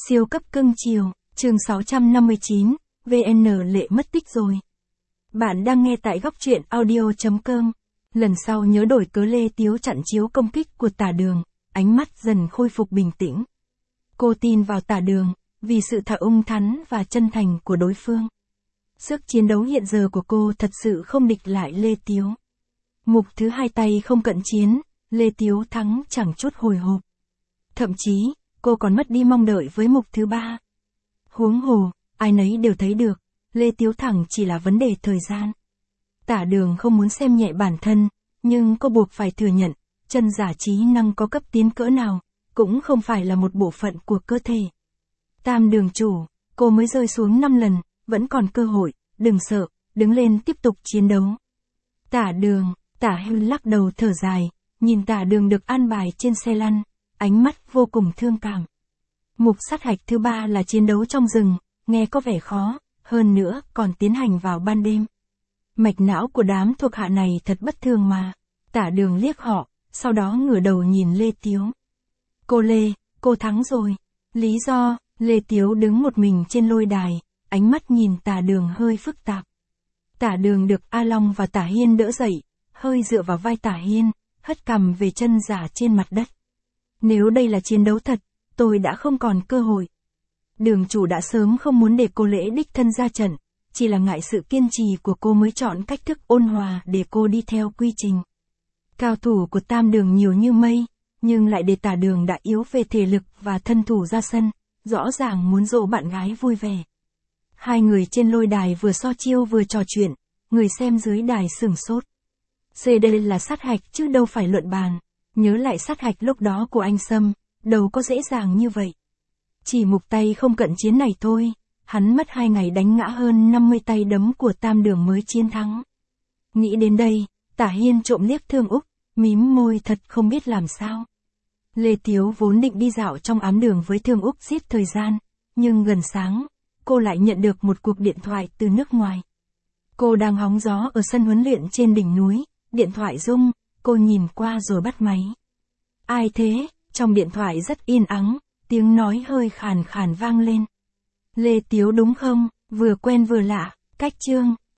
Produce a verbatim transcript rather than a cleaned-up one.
Siêu cấp cưng chiều, chương sáu trăm năm mươi chín, vê en Lệ mất tích rồi. Bạn đang nghe tại góc truyện audio chấm com. Lần sau nhớ đổi cớ Lê Tiếu chặn chiếu công kích của Tả Đường, ánh mắt dần khôi phục bình tĩnh. Cô tin vào Tả Đường, vì sự thà ung thắn và chân thành của đối phương. Sức chiến đấu hiện giờ của cô thật sự không địch lại Lê Tiếu. Mục thứ hai tay không cận chiến, Lê Tiếu thắng chẳng chút hồi hộp. Thậm chí, cô còn mất đi mong đợi với mục thứ ba. Huống hồ, ai nấy đều thấy được, Lê Tiếu thẳng chỉ là vấn đề thời gian. Tả Đường không muốn xem nhẹ bản thân, nhưng cô buộc phải thừa nhận, chân giả trí năng có cấp tiến cỡ nào, cũng không phải là một bộ phận của cơ thể. Tam Đường chủ, cô mới rơi xuống năm lần, vẫn còn cơ hội, đừng sợ, đứng lên tiếp tục chiến đấu. Tả Đường, Tả Hưu lắc đầu thở dài, nhìn Tả Đường được an bài trên xe lăn, ánh mắt vô cùng thương cảm. Mục sát hạch thứ ba là chiến đấu trong rừng, nghe có vẻ khó, hơn nữa còn tiến hành vào ban đêm. Mạch não của đám thuộc hạ này thật bất thường mà. Tả Đường liếc họ, sau đó ngửa đầu nhìn Lê Tiếu. Cô Lê, cô thắng rồi. Lý do, Lê Tiếu đứng một mình trên lôi đài, ánh mắt nhìn Tả Đường hơi phức tạp. Tả Đường được A Long và Tả Hiên đỡ dậy, hơi dựa vào vai Tả Hiên, hất cằm về chân giả trên mặt đất. Nếu đây là chiến đấu thật, tôi đã không còn cơ hội. Đường chủ đã sớm không muốn để cô Lễ đích thân ra trận, chỉ là ngại sự kiên trì của cô mới chọn cách thức ôn hòa để cô đi theo quy trình. Cao thủ của Tam Đường nhiều như mây, nhưng lại để Tả Đường đã yếu về thể lực và thân thủ ra sân, rõ ràng muốn dỗ bạn gái vui vẻ. Hai người trên lôi đài vừa so chiêu vừa trò chuyện, người xem dưới đài sửng sốt. Xê đây là sát hạch chứ đâu phải luận bàn. Nhớ lại sát hạch lúc đó của anh Sâm, đâu có dễ dàng như vậy. Chỉ mục tay không cận chiến này thôi, hắn mất hai ngày đánh ngã hơn năm mươi tay đấm của Tam Đường mới chiến thắng. Nghĩ đến đây, Tả Hiên trộm liếc Thương Úc, mím môi thật không biết làm sao. Lê Tiếu vốn định đi dạo trong ám đường với Thương Úc giết thời gian, nhưng gần sáng, cô lại nhận được một cuộc điện thoại từ nước ngoài. Cô đang hóng gió ở sân huấn luyện trên đỉnh núi, điện thoại rung. Cô nhìn qua rồi bắt máy. Ai thế? Trong điện thoại rất yên ắng, tiếng nói hơi khàn khàn vang lên. Lê Tiếu đúng không? Vừa quen vừa lạ, cách chương.